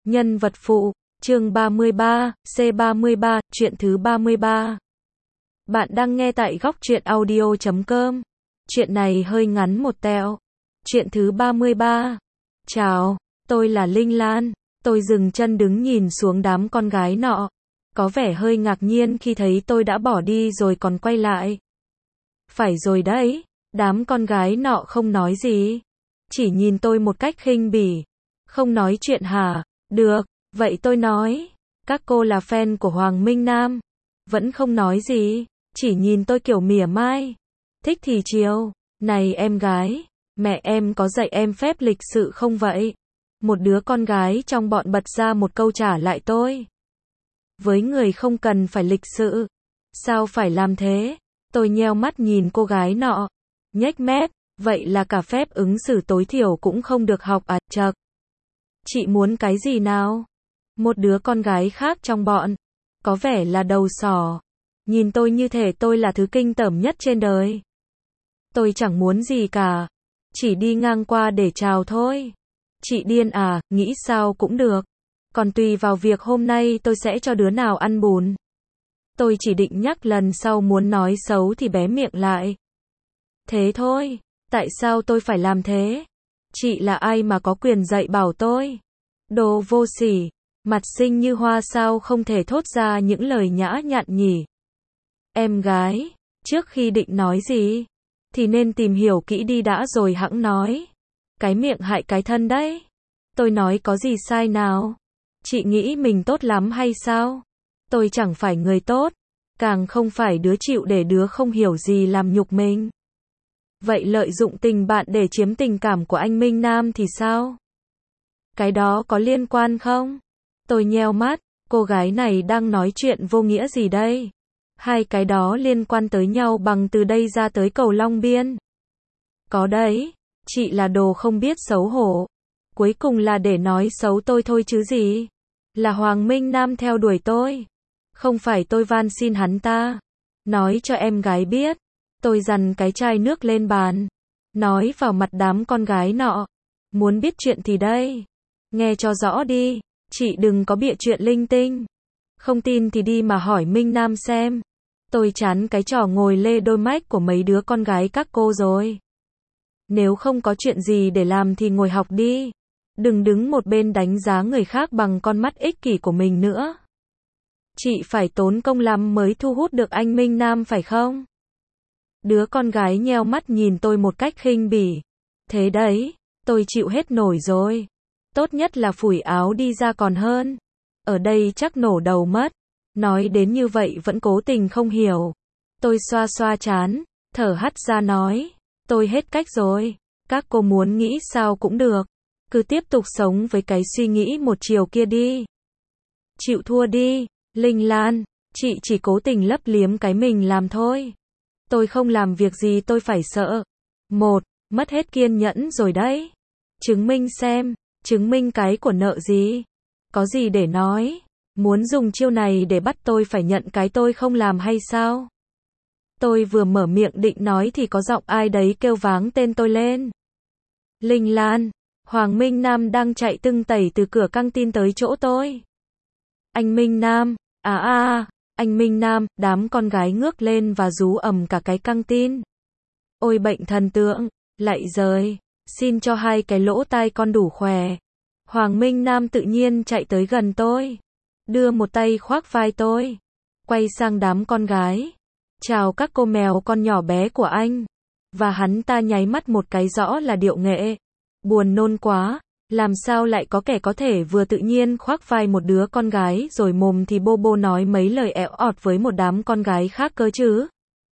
Nhân vật phụ, chương 33, C33, chuyện thứ 33. Bạn đang nghe tại góc truyện audio.com. Chuyện này hơi ngắn một tẹo. Chuyện thứ 33. Chào, tôi là Linh Lan. Tôi dừng chân đứng nhìn xuống đám con gái nọ. Có vẻ hơi ngạc nhiên khi thấy tôi đã bỏ đi rồi còn quay lại. Phải rồi đấy, đám con gái nọ không nói gì. Chỉ nhìn tôi một cách khinh bỉ. Không nói chuyện hả? Được, vậy tôi nói. Các cô là fan của Hoàng Minh Nam. Vẫn không nói gì, chỉ nhìn tôi kiểu mỉa mai. Thích thì chiều. Này em gái, mẹ em có dạy em phép lịch sự không vậy? Một đứa con gái trong bọn bật ra một câu trả lại tôi. Với người không cần phải lịch sự. Sao phải làm thế? Tôi nheo mắt nhìn cô gái nọ. Nhếch mép, vậy là cả phép ứng xử tối thiểu cũng không được học à? Chậc. Chị muốn cái gì nào? Một đứa con gái khác trong bọn. Có vẻ là đầu sỏ. Nhìn tôi như thể tôi là thứ kinh tởm nhất trên đời. Tôi chẳng muốn gì cả. Chỉ đi ngang qua để chào thôi. Chị điên à, nghĩ sao cũng được. Còn tùy vào việc hôm nay tôi sẽ cho đứa nào ăn bùn. Tôi chỉ định nhắc lần sau muốn nói xấu thì bé miệng lại. Thế thôi, tại sao tôi phải làm thế? Chị là ai mà có quyền dạy bảo tôi? Đồ vô sỉ, mặt xinh như hoa sao không thể thốt ra những lời nhã nhặn nhỉ? Em gái, trước khi định nói gì, thì nên tìm hiểu kỹ đi đã rồi hẵng nói. Cái miệng hại cái thân đấy. Tôi nói có gì sai nào? Chị nghĩ mình tốt lắm hay sao? Tôi chẳng phải người tốt, càng không phải đứa chịu để đứa không hiểu gì làm nhục mình. Vậy lợi dụng tình bạn để chiếm tình cảm của anh Minh Nam thì sao? Cái đó có liên quan không? Tôi nheo mắt, cô gái này đang nói chuyện vô nghĩa gì đây? Hai cái đó liên quan tới nhau bằng từ đây ra tới cầu Long Biên. Có đấy, chị là đồ không biết xấu hổ. Cuối cùng là để nói xấu tôi thôi chứ gì? Là Hoàng Minh Nam theo đuổi tôi. Không phải tôi van xin hắn ta. Nói cho em gái biết. Tôi dằn cái chai nước lên bàn. Nói vào mặt đám con gái nọ. Muốn biết chuyện thì đây. Nghe cho rõ đi. Chị đừng có bịa chuyện linh tinh. Không tin thì đi mà hỏi Minh Nam xem. Tôi chán cái trò ngồi lê đôi mách của mấy đứa con gái các cô rồi. Nếu không có chuyện gì để làm thì ngồi học đi. Đừng đứng một bên đánh giá người khác bằng con mắt ích kỷ của mình nữa. Chị phải tốn công lắm mới thu hút được anh Minh Nam phải không? Đứa con gái nheo mắt nhìn tôi một cách khinh bỉ. Thế đấy, tôi chịu hết nổi rồi. Tốt nhất là phủi áo đi ra còn hơn. Ở đây chắc nổ đầu mất. Nói đến như vậy vẫn cố tình không hiểu. Tôi xoa xoa trán, thở hắt ra nói. Tôi hết cách rồi. Các cô muốn nghĩ sao cũng được. Cứ tiếp tục sống với cái suy nghĩ một chiều kia đi. Chịu thua đi, Linh Lan. Chị chỉ cố tình lấp liếm cái mình làm thôi. Tôi không làm việc gì tôi phải sợ. Một, mất hết kiên nhẫn rồi đấy. Chứng minh xem, chứng minh cái của nợ gì? Có gì để nói? Muốn dùng chiêu này để bắt tôi phải nhận cái tôi không làm hay sao? Tôi vừa mở miệng định nói thì có giọng ai đấy kêu váng tên tôi lên. Linh Lan, Hoàng Minh Nam đang chạy tưng tẩy từ cửa căng tin tới chỗ tôi. Anh Minh Nam, anh Minh Nam, đám con gái ngước lên và rú ầm cả cái căng tin. Ôi bệnh thần tượng, lạy giời, xin cho hai cái lỗ tai con đủ khỏe. Hoàng Minh Nam tự nhiên chạy tới gần tôi. Đưa một tay khoác vai tôi. Quay sang đám con gái. Chào các cô mèo con nhỏ bé của anh. Và hắn ta nháy mắt một cái rõ là điệu nghệ. Buồn nôn quá. Làm sao lại có kẻ có thể vừa tự nhiên khoác vai một đứa con gái rồi mồm thì bô bô nói mấy lời ẹo ọt với một đám con gái khác cơ chứ?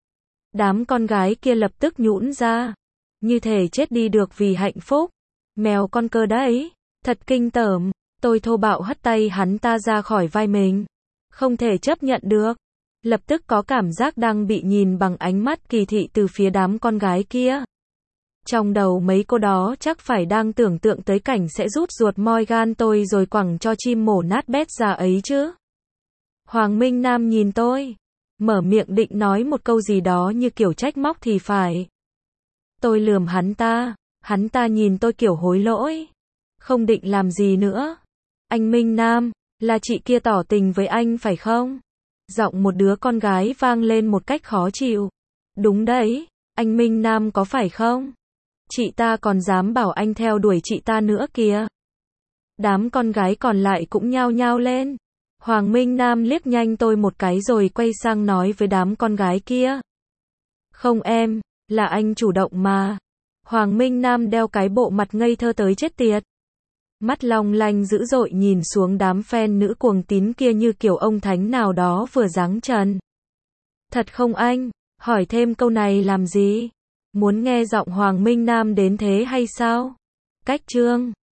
Đám con gái kia lập tức nhũn ra. Như thể chết đi được vì hạnh phúc. Mèo con cơ đấy. Thật kinh tởm. Tôi thô bạo hất tay hắn ta ra khỏi vai mình. Không thể chấp nhận được. Lập tức có cảm giác đang bị nhìn bằng ánh mắt kỳ thị từ phía đám con gái kia. Trong đầu mấy cô đó chắc phải đang tưởng tượng tới cảnh sẽ rút ruột moi gan tôi rồi quẳng cho chim mổ nát bét ra ấy chứ. Hoàng Minh Nam nhìn tôi. Mở miệng định nói một câu gì đó như kiểu trách móc thì phải. Tôi lườm hắn ta. Hắn ta nhìn tôi kiểu hối lỗi. Không định làm gì nữa. Anh Minh Nam, là chị kia tỏ tình với anh phải không? Giọng một đứa con gái vang lên một cách khó chịu. Đúng đấy, anh Minh Nam có phải không? Chị ta còn dám bảo anh theo đuổi chị ta nữa kìa. Đám con gái còn lại cũng nhao nhao lên. Hoàng Minh Nam liếc nhanh tôi một cái rồi quay sang nói với đám con gái kia. Không em, là anh chủ động mà. Hoàng Minh Nam đeo cái bộ mặt ngây thơ tới chết tiệt. Mắt long lanh dữ dội nhìn xuống đám fan nữ cuồng tín kia như kiểu ông thánh nào đó vừa giáng trần. Thật không anh? Hỏi thêm câu này làm gì? Muốn nghe giọng Hoàng Minh Nam đến thế hay sao? Cách chương